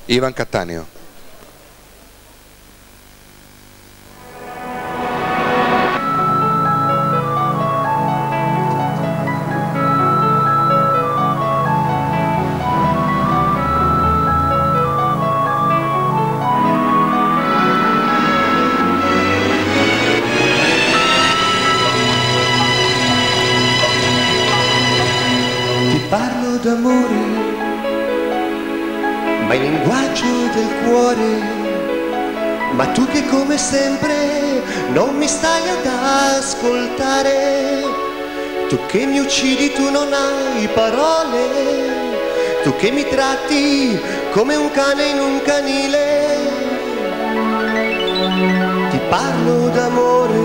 Ivan Cattaneo. Parlo d'amore, ma in linguaggio del cuore, ma tu che come sempre non mi stai ad ascoltare, tu che mi uccidi, tu non hai parole, tu che mi tratti come un cane in un canile. Ti parlo d'amore,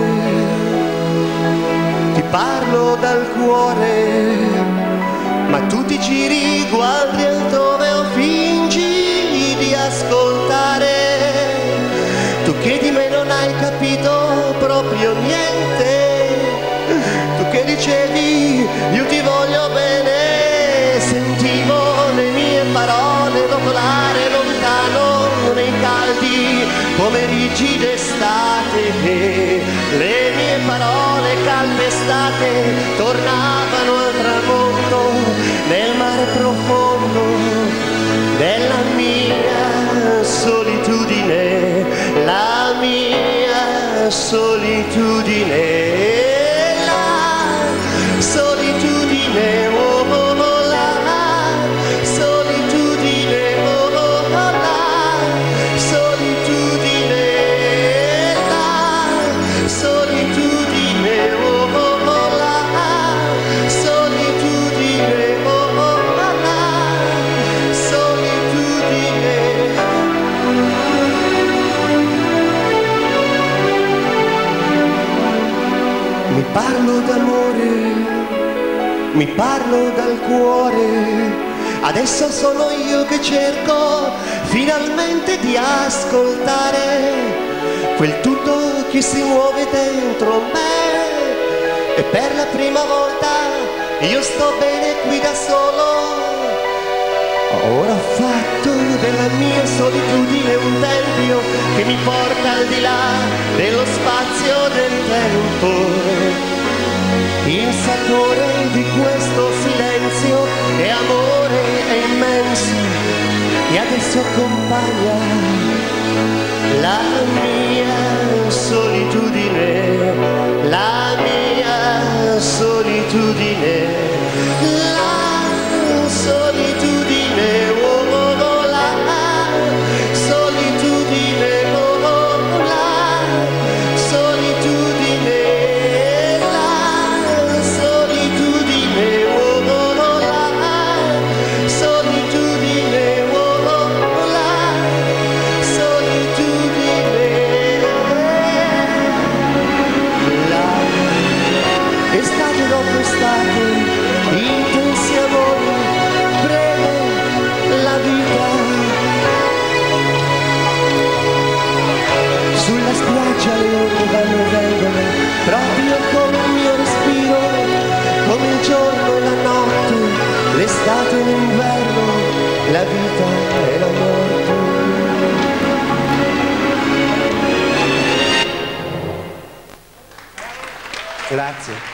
ti parlo dal cuore, ma tu ti giri, guardi altrove o fingi di ascoltare. Tu che di me non hai capito proprio niente, tu che dicevi io ti voglio bene, sentivo le mie parole rotolare lontano nei caldi pomeriggi d'estate, che le mie parole calpestate tornavano al tramonto nel mare profondo della mia solitudine, la mia solitudine, la solitudine, oh, oh, oh, la solitudine, oh, oh, oh, la solitudine, la solitudine, oh, oh, oh, la solitudine, oh, oh, oh, la solitudine. Mi parlo d'amore, mi parlo dal cuore, adesso sono io che cerco finalmente di ascoltare quel tutto che si muove dentro me, e per la prima volta io sto bene qui da solo. Ora ho fatto della mia solitudine un tempio che mi porta al di là dello spazio del tempo. Il sapore di questo silenzio e amore è immenso, e adesso accompagna la mia solitudine, la mia solitudine, la solitudine, oh, oh, oh, la solitudine, oh, oh, la solitudine, la solitudine, oh, oh, oh, la solitudine, oh, oh, la solitudine, estate dopo estate, intensi amori, breve la vita, sulla spiaggia le onde vanno e vengono, proprio come il mio respiro, come il giorno e la notte, l'estate e l'inverno, la vita e la morte. Grazie.